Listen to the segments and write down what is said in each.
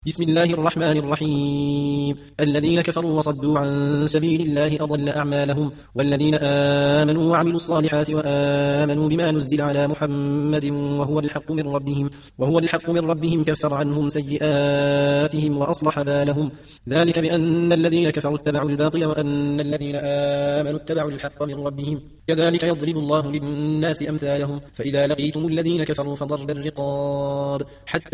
بسم الله الرحمن الرحيم. الذين كفروا وصدوا عن سبيل الله أضل أعمالهم، والذين آمنوا وعملوا الصالحات وآمنوا بما نزل على محمد وهو الحق من ربهم كفر عنهم سيئاتهم وأصلح بالهم. ذلك بأن الذين كفروا اتبعوا الباطل وأن الذين آمنوا اتبعوا الحق من ربهم. كذلك يضرب الله للناس أمثالهم. فإذا لقيتم الذين كفروا فضرب الرقاب حتى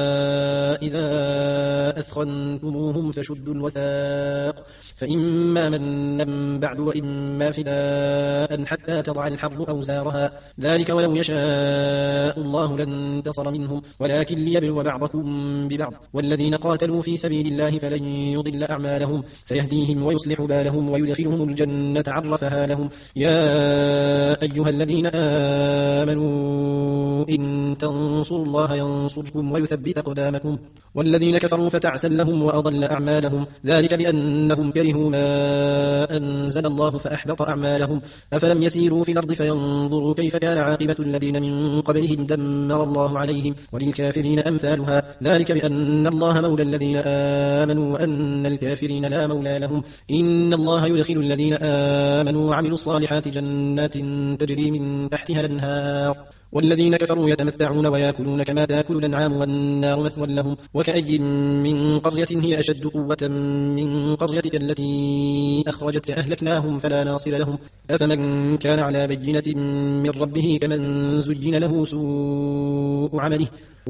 إذا أثخنتموهم فشدوا الوثاق، فإما منا بعد وإما فداء حتى تضع الحرب أوزارها. ذلك ولو يشاء الله لانتصر منهم، ولكن ليبلو بعضكم ببعض. والذين قاتلوا في سبيل الله فلن يضل أعمالهم، سيهديهم ويصلح بالهم ويدخلهم الجنة عرفها لهم. يا أيها الذين آمنوا إن تنصروا الله ينصركم ويثبت أقدامكم. والذين كفروا فتعسا لهم وأضل أعمالهم. ذلك بأنهم كرهوا ما أنزل الله فأحبط أعمالهم. أفلم يسيروا في الأرض فينظروا كيف كان عاقبة الذين من قبلهم دمر الله عليهم، وللكافرين أمثالها. ذلك بأن الله مولى الذين آمنوا وأن الكافرين لا مولى لهم. إن الله يدخل الذين آمنوا وعملوا الصالحات جنات تجري من تحتها الأنهار، والذين كفروا يتمتعون ويأكلون كما تأكل الأنعام والنار مثوى لهم. وكأي من قرية هي أشد قوة من قريتك التي أخرجتك أهلكناهم فلا ناصر لهم. أفمن كان على بينة من ربه كمن زين له سوء عمله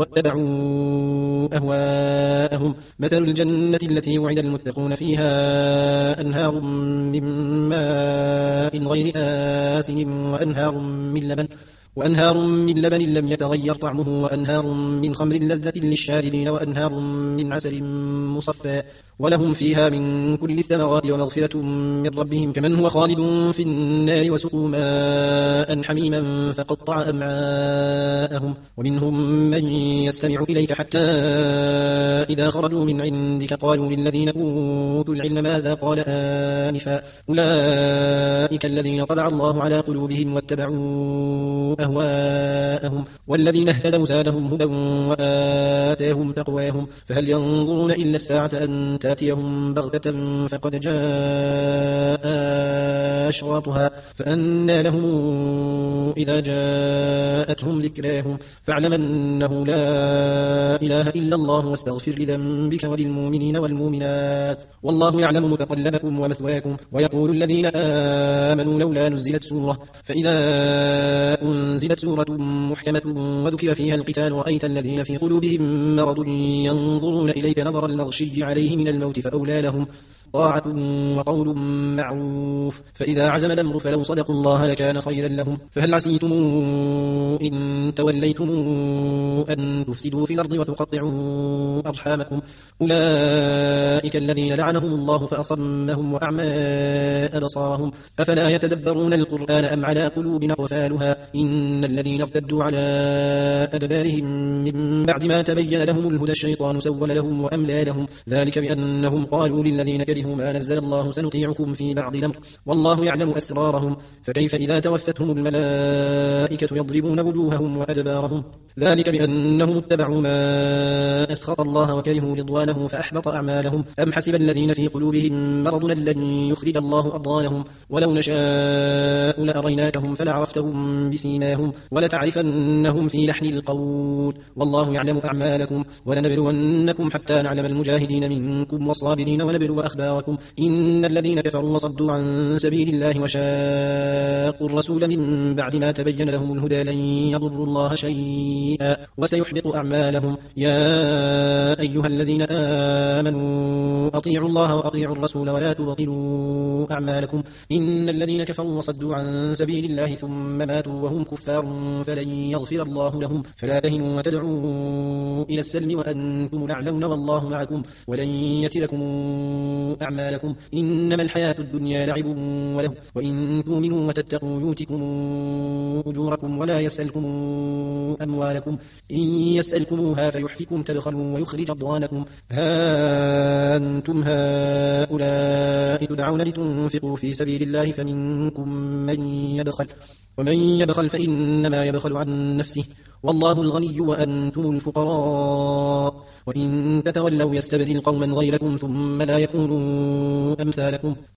واتبعوا أهواءهم. مثل الجنة التي وعد المتقون فيها أنهار من ماء غير آسن وأنهار من لبن لم يتغير طعمه، وأنهار من خمر لذة للشاربين، وأنهار من عسل مصفى، ولهم فيها من كل الثمرات ومغفرة من ربهم كمن هو خالد في النار. وسقوا ماء حميما فقطع أمعاءهم. ومنهم من يستمع إليك حتى إذا خرجوا من عندك قالوا للذين أوتوا العلم ماذا قال آنفا، أولئك الذين طبع الله على قلوبهم واتبعوا أهواءهم. والذين اهتدوا زادهم هدى وآتاهم تقواهم. فهل ينظرون إلا الساعة أن تأتيهم بغتة فقد جاء أشراطها، فأنى لهم إذا جاءتهم ذكراهم. فاعلم أنه لا إله إلا الله واستغفر لذنبك وللمؤمنين والمؤمنات، والله يعلم متقلبكم ومثواكم. ويقول الذين آمنوا لولا نزلت سورة، فإذا أنزلت سورة محكمة وذكر فيها القتال رأيت الذين في قلوبهم مرض ينظرون إليك نظر المغشي عليه من الموت فأولى لهم طاعة وقول معروف. فإذا عزم الأمر فلو صدقوا الله لكان خيرا لهم. فهل عسيتم إن توليتم أن تفسدوا في الأرض وتقطعوا أرحامكم، أولئك الذين لعنهم الله فأصمهم وأعمى أبصارهم. أفلا يتدبرون القرآن أم على قلوب أقفالها. إن الذين ارتدوا على أدبارهم من بعد ما تبين لهم الهدى الشيطان سول لهم وأملى لهم. ذلك بأنهم قالوا للذين كرهوا ما نزل الله سنطيعكم في بعض الأمر والله يعلم أسرارهم. فكيف إذا توفتهم الملائكة يضربون وجوههم وأدبارهم. ذلك بأنهم اتبعوا ما أسخط الله وكرهوا رضوانه فأحبط أعمالهم. أم حسب الذين في قلوبهم مرض لن يخرج الله أضغانهم، ولو نشاء لأريناكهم فلعرفتهم بسيماهم ولتعرفنهم في لحن القول، والله يعلم أعمالكم. ولنبلونكم حتى نعلم المجاهدين منكم والصابرين ونبلو أخباركم. إن الذين كفروا وصدوا عن سبيل الله وشاقوا الرسول من بعد ما تبين لهم الهدى لن يضروا الله شيئا وسيحبط أعمالهم. يا أيها الذين آمنوا أطيعوا الله وأطيعوا الرسول ولا تبطلوا أعمالكم. إن الذين كفروا وصدوا عن سبيل الله ثم ماتوا وهم كفار فلن يغفر الله لهم. فلا تهنوا وتدعوا إلى السلم وأنتم الأعلون والله معكم ولن يتركم أعمالكم. إنما الحياة الدنيا لعب وله، وإن تؤمنوا وتتقوا يؤتكم أجوركم ولا يسألكم أموالكم. إن يسألكموها فيحفكم تبخلوا ويخرج أضغانكم. ها أنتم هؤلاء تدعون لتنفقوا في سبيل الله فمنكم من يبخل، ومن يبخل فإنما يبخل عن نفسه والله الغني وأنتم الفقراء وإن تتولوا يستبدل قوما غيركم ثم لا يكونوا أمثالكم